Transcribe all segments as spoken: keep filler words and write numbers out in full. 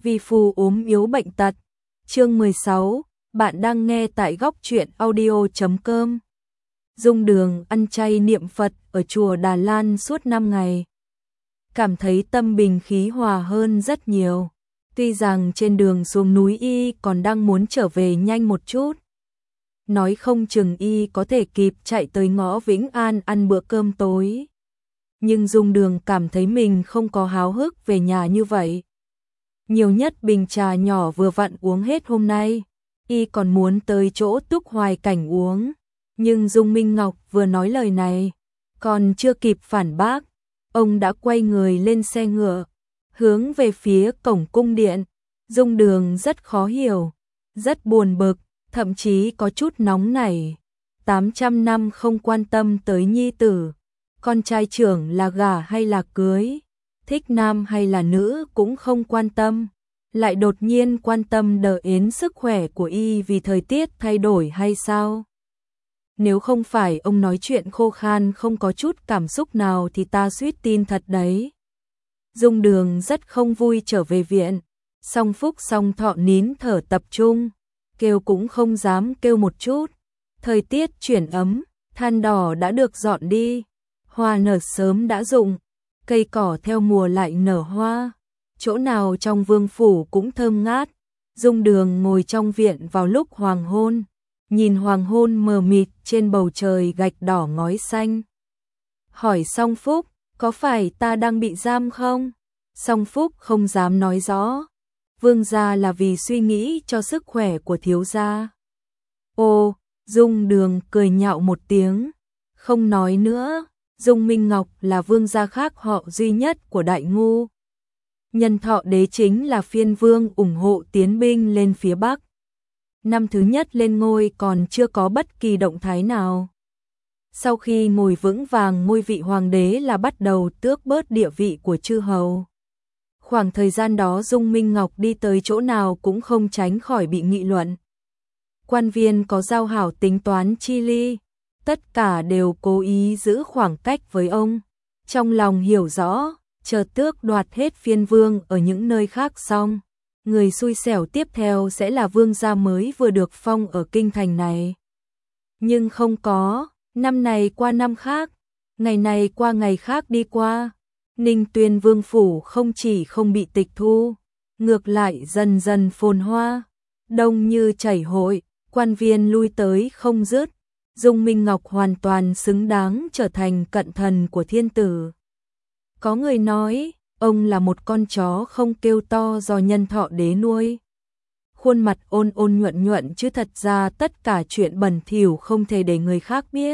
vì phù ốm yếu bệnh tật. Chương mười sáu, bạn đang nghe tại góc truyện audio chấm com. Dung Đường ăn chay niệm Phật ở chùa Đà Lan suốt năm ngày. Cảm thấy tâm bình khí hòa hơn rất nhiều. Tuy rằng trên đường xuống núi y còn đang muốn trở về nhanh một chút. Nói không chừng y có thể kịp chạy tới ngõ Vĩnh An ăn bữa cơm tối. Nhưng Dung Đường cảm thấy mình không có háo hức về nhà như vậy. Nhiều nhất bình trà nhỏ vừa vặn uống hết hôm nay, y còn muốn tới chỗ Túc Hoài Cảnh uống. Nhưng Dung Minh Ngọc vừa nói lời này, còn chưa kịp phản bác, ông đã quay người lên xe ngựa, hướng về phía cổng cung điện. Dung Đường rất khó hiểu, rất buồn bực, thậm chí có chút nóng nảy. tám trăm năm không quan tâm tới nhi tử, con trai trưởng là gả hay là cưới, thích nam hay là nữ cũng không quan tâm, lại đột nhiên quan tâm đến sức khỏe của y vì thời tiết thay đổi hay sao? Nếu không phải ông nói chuyện khô khan không có chút cảm xúc nào thì ta suýt tin thật đấy. Dung Đường rất không vui trở về viện, Song Phúc Song Thọ nín thở tập trung, kêu cũng không dám kêu một chút. Thời tiết chuyển ấm, than đỏ đã được dọn đi, hoa nở sớm đã rụng, cây cỏ theo mùa lại nở hoa, chỗ nào trong vương phủ cũng thơm ngát. Dung Đường ngồi trong viện vào lúc hoàng hôn, nhìn hoàng hôn mờ mịt trên bầu trời gạch đỏ ngói xanh. Hỏi Song Phúc, có phải ta đang bị giam không? Song Phúc không dám nói rõ. Vương gia là vì suy nghĩ cho sức khỏe của thiếu gia. Ô, Dung Đường cười nhạo một tiếng, không nói nữa. Dung Minh Ngọc là vương gia khác họ duy nhất của Đại Ngu. Nhân Thọ đế chính là phiên vương ủng hộ tiến binh lên phía Bắc. Năm thứ nhất lên ngôi còn chưa có bất kỳ động thái nào. Sau khi ngồi vững vàng ngôi vị hoàng đế là bắt đầu tước bớt địa vị của chư hầu. Khoảng thời gian đó Dung Minh Ngọc đi tới chỗ nào cũng không tránh khỏi bị nghị luận. Quan viên có giao hảo tính toán chi ly, tất cả đều cố ý giữ khoảng cách với ông. Trong lòng hiểu rõ, chờ tước đoạt hết phiên vương ở những nơi khác xong, người xui xẻo tiếp theo sẽ là vương gia mới vừa được phong ở kinh thành này. Nhưng không có, năm này qua năm khác, ngày này qua ngày khác đi qua, Ninh Tuyên vương phủ không chỉ không bị tịch thu, ngược lại dần dần phồn hoa, đông như chảy hội, quan viên lui tới không dứt. Dung Minh Ngọc hoàn toàn xứng đáng trở thành cận thần của thiên tử. Có người nói, ông là một con chó không kêu to do Nhân Thọ đế nuôi. Khuôn mặt ôn ôn nhuận nhuận chứ thật ra tất cả chuyện bẩn thỉu không thể để người khác biết.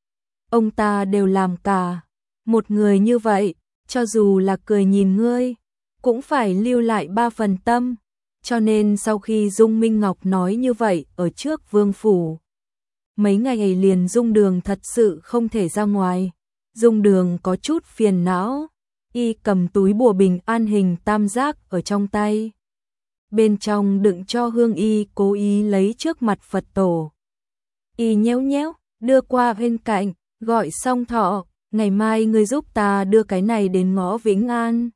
Ông ta đều làm cả. Một người như vậy, cho dù là cười nhìn ngươi, cũng phải lưu lại ba phần tâm. Cho nên sau khi Dung Minh Ngọc nói như vậy ở trước vương phủ, mấy ngày liền Dung Đường thật sự không thể ra ngoài. Dung Đường có chút phiền não, y cầm túi bùa bình an hình tam giác ở trong tay. Bên trong đựng cho hương y cố ý lấy trước mặt Phật tổ. Y nhéo nhéo, đưa qua bên cạnh, gọi Song Thọ, ngày mai ngươi giúp ta đưa cái này đến ngõ Vĩnh An.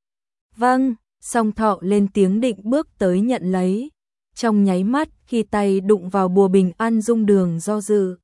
Vâng, Song Thọ lên tiếng định bước tới nhận lấy. Trong nháy mắt khi tay đụng vào bùa bình an Dung Đường do dự.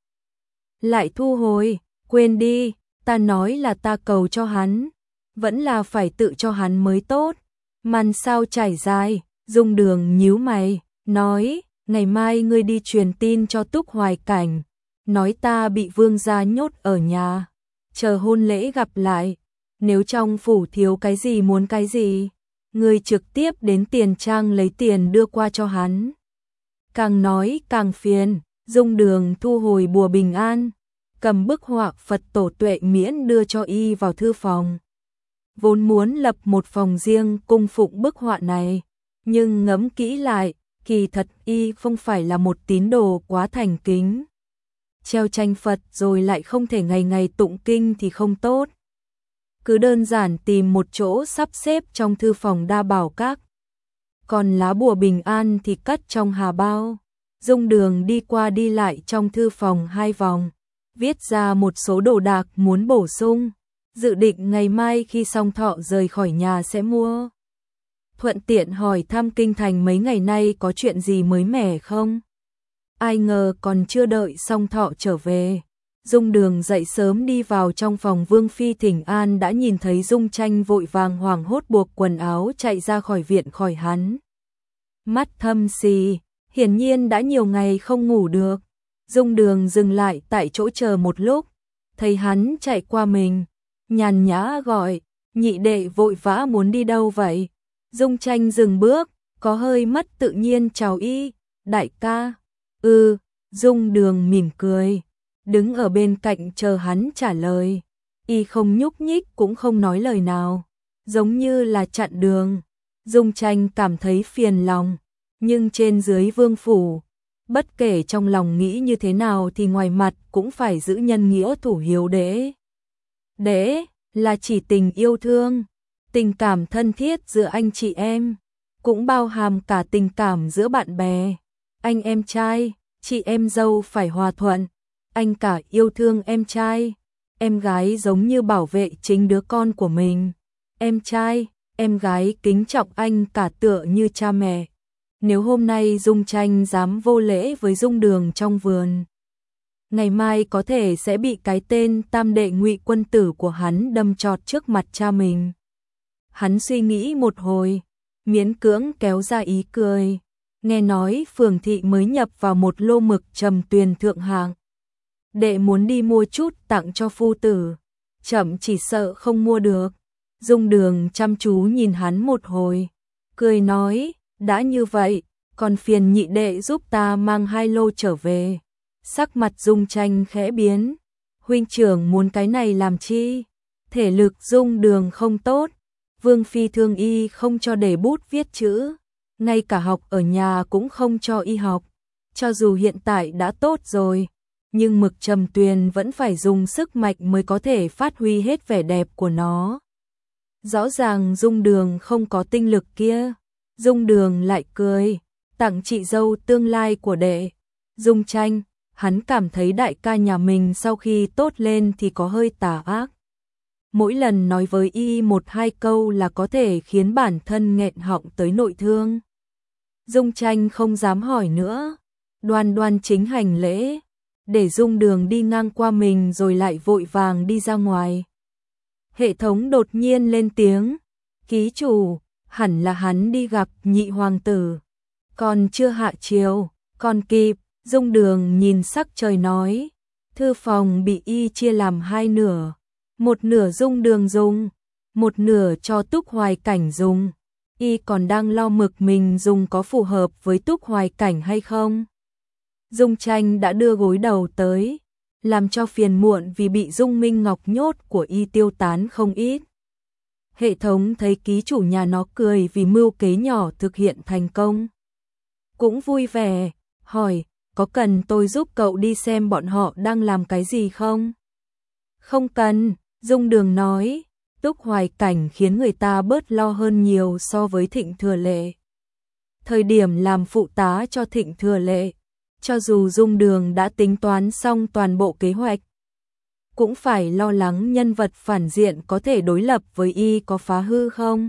Lại thu hồi, quên đi, ta nói là ta cầu cho hắn, vẫn là phải tự cho hắn mới tốt. Màn sao trải dài, Dung Đường nhíu mày, nói, ngày mai ngươi đi truyền tin cho Túc Hoài Cảnh, nói ta bị vương gia nhốt ở nhà, chờ hôn lễ gặp lại, nếu trong phủ thiếu cái gì muốn cái gì, ngươi trực tiếp đến tiền trang lấy tiền đưa qua cho hắn. Càng nói càng phiền, Dung Đường thu hồi bùa bình an, cầm bức họa Phật tổ Tuệ Miễn đưa cho y vào thư phòng. Vốn muốn lập một phòng riêng cung phụng bức họa này, nhưng ngẫm kỹ lại, kỳ thật y không phải là một tín đồ quá thành kính. Treo tranh Phật rồi lại không thể ngày ngày tụng kinh thì không tốt. Cứ đơn giản tìm một chỗ sắp xếp trong thư phòng đa bảo các. Còn lá bùa bình an thì cất trong hà bao. Dung Đường đi qua đi lại trong thư phòng hai vòng, viết ra một số đồ đạc muốn bổ sung, dự định ngày mai khi Song Thọ rời khỏi nhà sẽ mua. thuận tiện hỏi thăm kinh thành mấy ngày nay có chuyện gì mới mẻ không. Ai ngờ còn chưa đợi Song Thọ trở về, Dung Đường dậy sớm đi vào trong phòng Vương phi thỉnh an đã nhìn thấy Dung Tranh vội vàng hoảng hốt buộc quần áo chạy ra khỏi viện khỏi hắn. Mắt thâm sì, hiển nhiên đã nhiều ngày không ngủ được. Dung Đường dừng lại tại chỗ chờ một lúc, thấy hắn chạy qua mình, nhàn nhã gọi, nhị đệ vội vã muốn đi đâu vậy? Dung Tranh dừng bước, có hơi mất tự nhiên chào y, đại ca. Ừ, Dung Đường mỉm cười, đứng ở bên cạnh chờ hắn trả lời. Y không nhúc nhích cũng không nói lời nào, giống như là chặn đường. Dung Tranh cảm thấy phiền lòng, nhưng trên dưới vương phủ, bất kể trong lòng nghĩ như thế nào thì ngoài mặt cũng phải giữ nhân nghĩa thủ hiếu đế. Đế là chỉ tình yêu thương, tình cảm thân thiết giữa anh chị em, cũng bao hàm cả tình cảm giữa bạn bè, anh em trai, chị em dâu phải hòa thuận, anh cả yêu thương em trai, em gái giống như bảo vệ chính đứa con của mình, em trai, em gái kính trọng anh cả tựa như cha mẹ. Nếu hôm nay Dung Tranh dám vô lễ với Dung Đường trong vườn, ngày mai có thể sẽ bị cái tên tam đệ Ngụy quân tử của hắn đâm chọt trước mặt cha mình. Hắn suy nghĩ một hồi, miễn cưỡng kéo ra ý cười, nghe nói Phường thị mới nhập vào một lô mực trầm tuyền thượng hạng. Đệ muốn đi mua chút tặng cho phu tử, chậm chỉ sợ không mua được. Dung Đường chăm chú nhìn hắn một hồi, cười nói, đã như vậy, còn phiền nhị đệ giúp ta mang hai lô trở về. Sắc mặt Dung Tranh khẽ biến, huynh trưởng muốn cái này làm chi? Thể lực Dung Đường không tốt, Vương phi thương y không cho để bút viết chữ, ngay cả học ở nhà cũng không cho y học. Cho dù hiện tại đã tốt rồi, nhưng mực trầm tuyền vẫn phải dùng sức mạnh mới có thể phát huy hết vẻ đẹp của nó. Rõ ràng Dung Đường không có tinh lực kia. Dung Đường lại cười, tặng chị dâu tương lai của đệ. Dung Tranh, hắn cảm thấy đại ca nhà mình sau khi tốt lên thì có hơi tà ác. Mỗi lần nói với y một hai câu là có thể khiến bản thân nghẹn họng tới nội thương. Dung Tranh không dám hỏi nữa, đoan đoan chính hành lễ, để Dung Đường đi ngang qua mình rồi lại vội vàng đi ra ngoài. Hệ thống đột nhiên lên tiếng, ký chủ, hẳn là hắn đi gặp nhị hoàng tử. Còn chưa hạ chiều, còn kịp. Dung Đường nhìn sắc trời nói, thư phòng bị y chia làm hai nửa, một nửa Dung Đường dùng, một nửa cho Túc Hoài Cảnh dùng. Y còn đang lo mực mình dùng có phù hợp với Túc Hoài Cảnh hay không. Dung Tranh đã đưa gối đầu tới, làm cho phiền muộn vì bị Dung Minh Ngọc nhốt của y tiêu tán không ít. Hệ thống thấy ký chủ nhà nó cười vì mưu kế nhỏ thực hiện thành công, cũng vui vẻ, hỏi, có cần tôi giúp cậu đi xem bọn họ đang làm cái gì không? Không cần, Dung Đường nói, Túc Hoài Cảnh khiến người ta bớt lo hơn nhiều so với Thịnh Thừa Lệ. Thời điểm làm phụ tá cho Thịnh Thừa Lệ, cho dù Dung Đường đã tính toán xong toàn bộ kế hoạch, cũng phải lo lắng nhân vật phản diện có thể đối lập với y có phá hư không,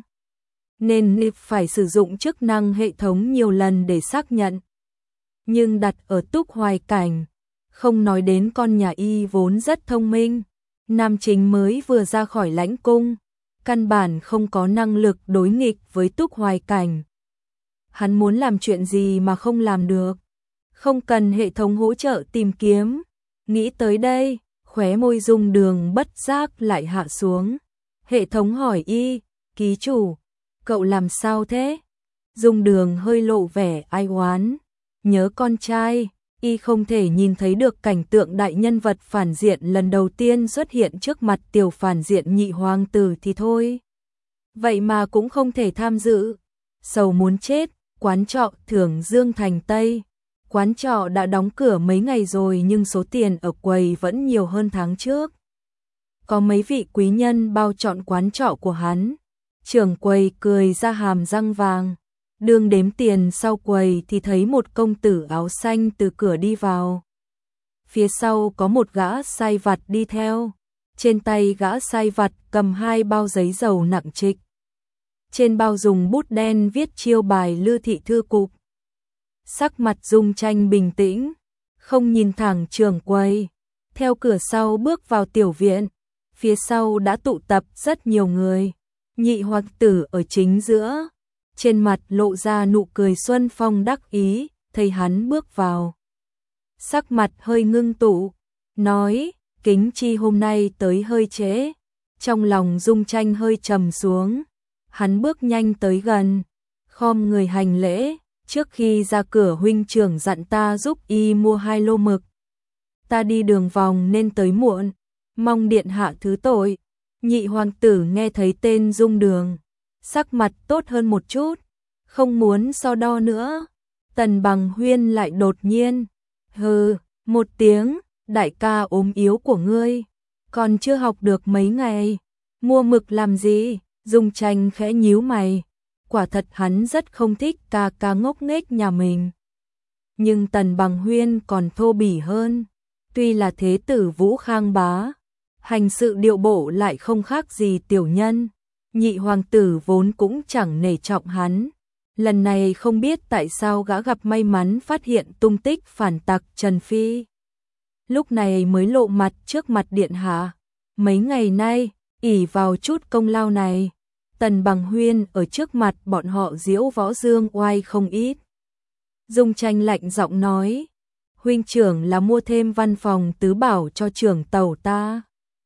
nên phải sử dụng chức năng hệ thống nhiều lần để xác nhận. Nhưng đặt ở Túc Hoài Cảnh, không nói đến con nhà y vốn rất thông minh, nam chính mới vừa ra khỏi lãnh cung, căn bản không có năng lực đối nghịch với Túc Hoài Cảnh. Hắn muốn làm chuyện gì mà không làm được, không cần hệ thống hỗ trợ tìm kiếm. Nghĩ tới đây, khóe môi Dung Đường bất giác lại hạ xuống. Hệ thống hỏi y, ký chủ, cậu làm sao thế? Dung Đường hơi lộ vẻ ai oán, nhớ con trai, y không thể nhìn thấy được cảnh tượng đại nhân vật phản diện lần đầu tiên xuất hiện trước mặt tiểu phản diện nhị hoàng tử thì thôi. Vậy mà cũng không thể tham dự, sầu muốn chết. Quán trọ Thưởng Dương thành Tây, quán trọ đã đóng cửa mấy ngày rồi nhưng số tiền ở quầy vẫn nhiều hơn tháng trước. Có mấy vị quý nhân bao trọn quán trọ của hắn. Trưởng quầy cười ra hàm răng vàng, đương đếm tiền sau quầy thì thấy một công tử áo xanh từ cửa đi vào. Phía sau có một gã sai vặt đi theo, trên tay gã sai vặt cầm hai bao giấy dầu nặng trịch. trên bao dùng bút đen viết chiêu bài Lư thị thư cục. Sắc mặt Dung Tranh bình tĩnh, không nhìn thẳng trưởng quầy, theo cửa sau bước vào tiểu viện, phía sau đã tụ tập rất nhiều người, Nhị hoàng tử ở chính giữa, trên mặt lộ ra nụ cười xuân phong đắc ý, thấy hắn bước vào. Sắc mặt hơi ngưng tụ, nói, Kính Chi hôm nay tới hơi trễ, trong lòng Dung Tranh hơi trầm xuống, hắn bước nhanh tới gần, khom người hành lễ, trước khi ra cửa huynh trưởng dặn ta giúp y mua hai lô mực. Ta đi đường vòng nên tới muộn, mong điện hạ thứ tội. Nhị hoàng tử nghe thấy tên Dung Đường, sắc mặt tốt hơn một chút, không muốn so đo nữa. Tần Bằng Huyên lại đột nhiên, hừ, một tiếng, đại ca ốm yếu của ngươi, còn chưa học được mấy ngày, mua mực làm gì? Dung Tranh khẽ nhíu mày, quả thật hắn rất không thích ca ca ngốc nghếch nhà mình. Nhưng Tần Bằng Huyên còn thô bỉ hơn, tuy là thế tử Vũ Khang bá, hành sự điệu bộ lại không khác gì tiểu nhân, nhị hoàng tử vốn cũng chẳng nể trọng hắn. Lần này không biết tại sao gã gặp may mắn phát hiện tung tích phản tặc Trần Phi. Lúc này mới lộ mặt trước mặt điện hạ. Mấy ngày nay, ỷ vào chút công lao này, Tần Bằng Huyên ở trước mặt bọn họ diễu võ dương oai không ít. Dung Tranh lạnh giọng nói, huynh trưởng là mua thêm văn phòng tứ bảo cho trưởng tàu ta.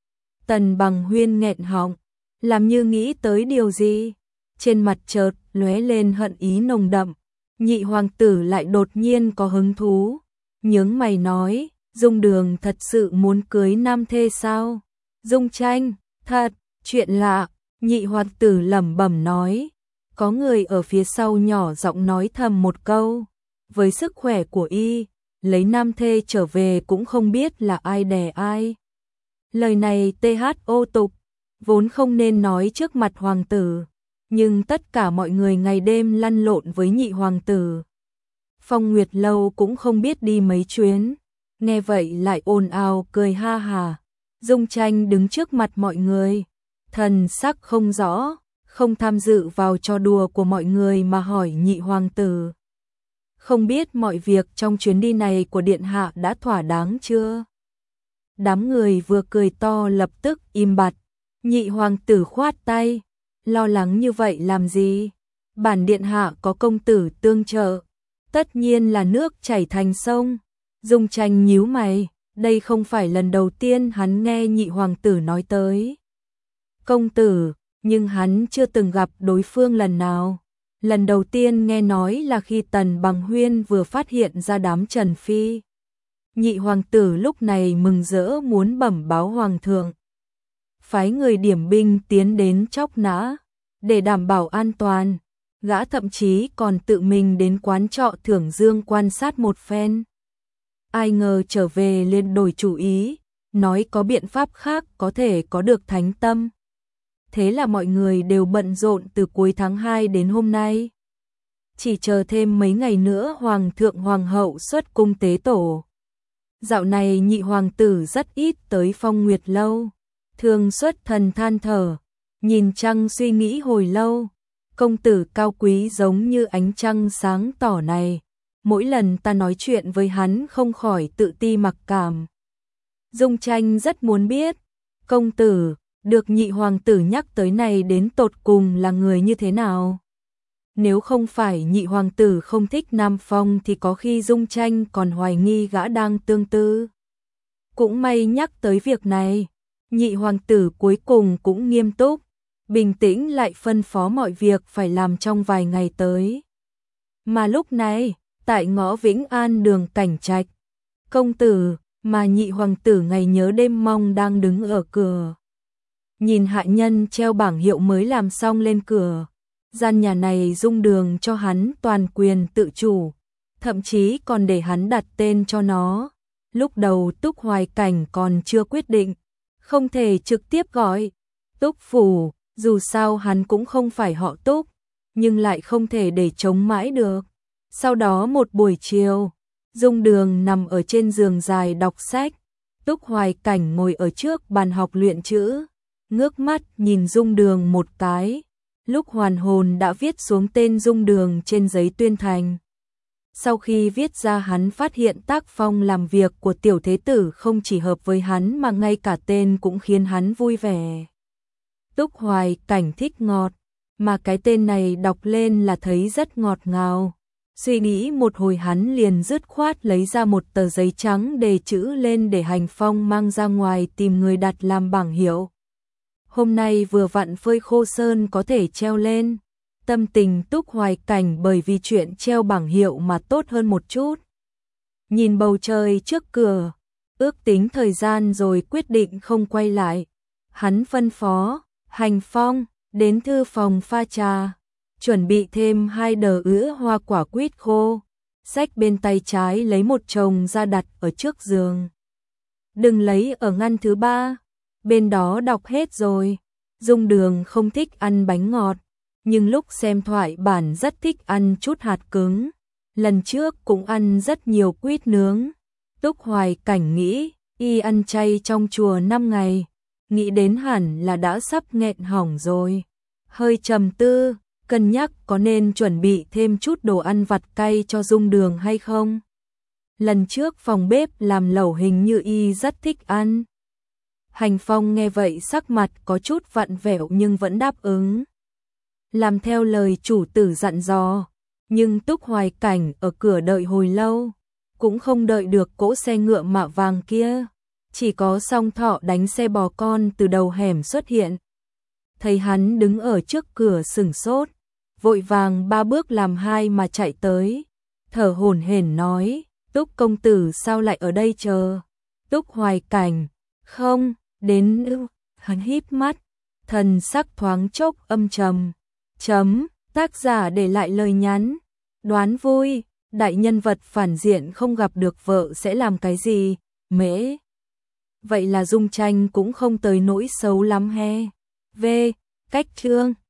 Tần Bằng Huyên nghẹn họng, làm như nghĩ tới điều gì, trên mặt chợt lóe lên hận ý nồng đậm. Nhị hoàng tử lại đột nhiên có hứng thú, nhướng mày nói, Dung Đường thật sự muốn cưới nam thê sao? Dung Tranh, thật, chuyện lạ. Nhị hoàng tử lẩm bẩm nói, có người ở phía sau nhỏ giọng nói thầm một câu, với sức khỏe của y, lấy nam thê trở về cũng không biết là ai đẻ ai. Lời này tê hát ô tục, vốn không nên nói trước mặt hoàng tử, nhưng tất cả mọi người ngày đêm lăn lộn với nhị hoàng tử. Phong Nguyệt Lâu cũng không biết đi mấy chuyến, nghe vậy lại ồn ào cười ha hà. Dung Tranh đứng trước mặt mọi người, thần sắc không rõ, không tham dự vào trò đùa của mọi người mà hỏi nhị hoàng tử. Không biết mọi việc trong chuyến đi này của điện hạ đã thỏa đáng chưa? Đám người vừa cười to lập tức im bặt, nhị hoàng tử khoát tay, lo lắng như vậy làm gì? Bản điện hạ có công tử tương trợ, tất nhiên là nước chảy thành sông. Dung Tranh nhíu mày, đây không phải lần đầu tiên hắn nghe nhị hoàng tử nói tới công tử, nhưng hắn chưa từng gặp đối phương lần nào. Lần đầu tiên nghe nói là khi Tần Bằng Huyên vừa phát hiện ra đám Trần Phi. Nhị hoàng tử lúc này mừng rỡ muốn bẩm báo hoàng thượng, phái người điểm binh tiến đến chóc nã, để đảm bảo an toàn. Gã thậm chí còn tự mình đến quán trọ Thưởng Dương quan sát một phen. Ai ngờ trở về liền đổi chủ ý, nói có biện pháp khác có thể có được thánh tâm. Thế là mọi người đều bận rộn từ cuối tháng hai đến hôm nay. Chỉ chờ thêm mấy ngày nữa hoàng thượng hoàng hậu xuất cung tế tổ. Dạo này nhị hoàng tử rất ít tới Phong Nguyệt Lâu, thường xuất thần than thở, nhìn trăng suy nghĩ hồi lâu. Công tử cao quý giống như ánh trăng sáng tỏ này, mỗi lần ta nói chuyện với hắn không khỏi tự ti mặc cảm. Dung Tranh rất muốn biết, công tử, được nhị hoàng tử nhắc tới này đến tột cùng là người như thế nào? Nếu không phải nhị hoàng tử không thích Nam Phong thì có khi Dung Tranh còn hoài nghi gã đang tương tư. Cũng may nhắc tới việc này, nhị hoàng tử cuối cùng cũng nghiêm túc, bình tĩnh lại phân phó mọi việc phải làm trong vài ngày tới. Mà lúc này, tại ngõ Vĩnh An đường Cảnh Trạch, công tử mà nhị hoàng tử ngày nhớ đêm mong đang đứng ở cửa. Nhìn hạ nhân treo bảng hiệu mới làm xong lên cửa, gian nhà này Dung Đường cho hắn toàn quyền tự chủ, thậm chí còn để hắn đặt tên cho nó. Lúc đầu Túc Hoài Cảnh còn chưa quyết định, không thể trực tiếp gọi Túc Phủ, dù sao hắn cũng không phải họ Túc, nhưng lại không thể để chống mãi được. Sau đó một buổi chiều, Dung Đường nằm ở trên giường dài đọc sách, Túc Hoài Cảnh ngồi ở trước bàn học luyện chữ, ngước mắt nhìn Dung Đường một cái, lúc hoàn hồn đã viết xuống tên Dung Đường trên giấy tuyên thành. Sau khi viết ra hắn phát hiện tác phong làm việc của tiểu thế tử không chỉ hợp với hắn mà ngay cả tên cũng khiến hắn vui vẻ. Túc Hoài Cảnh thích ngọt, mà cái tên này đọc lên là thấy rất ngọt ngào. Suy nghĩ một hồi hắn liền dứt khoát lấy ra một tờ giấy trắng đề chữ lên để Hành Phong mang ra ngoài tìm người đặt làm bảng hiệu. Hôm nay vừa vặn phơi khô sơn có thể treo lên. Tâm tình Túc Hoài Cảnh bởi vì chuyện treo bảng hiệu mà tốt hơn một chút. Nhìn bầu trời trước cửa, ước tính thời gian rồi quyết định không quay lại. Hắn phân phó, Hành Phong, đến thư phòng pha trà, chuẩn bị thêm hai đờ ứa hoa quả quýt khô, xách bên tay trái lấy một chồng ra đặt ở trước giường. Đừng lấy ở ngăn thứ ba, bên đó đọc hết rồi. Dung Đường không thích ăn bánh ngọt, nhưng lúc xem thoại bản rất thích ăn chút hạt cứng. Lần trước cũng ăn rất nhiều quýt nướng. Túc Hoài Cảnh nghĩ, y ăn chay trong chùa năm ngày, nghĩ đến hẳn là đã sắp nghẹn hỏng rồi. Hơi trầm tư, cân nhắc có nên chuẩn bị thêm chút đồ ăn vặt cay cho Dung Đường hay không. Lần trước phòng bếp làm lẩu hình như y rất thích ăn. Hành Phong nghe vậy sắc mặt có chút vặn vẹo nhưng vẫn đáp ứng. Làm theo lời chủ tử dặn dò, nhưng Túc Hoài Cảnh ở cửa đợi hồi lâu, cũng không đợi được cỗ xe ngựa mạ vàng kia. Chỉ có Song Thọ đánh xe bò con từ đầu hẻm xuất hiện. Thấy hắn đứng ở trước cửa sửng sốt, vội vàng ba bước làm hai mà chạy tới, thở hổn hển nói, Túc công tử sao lại ở đây chờ? Túc Hoài Cảnh, không, đến ư, hắn híp mắt, thần sắc thoáng chốc âm trầm. Chấm, tác giả để lại lời nhắn, đoán vui, đại nhân vật phản diện không gặp được vợ sẽ làm cái gì, mễ. Vậy là Dung Tranh cũng không tới nỗi xấu lắm he. V. Cách chương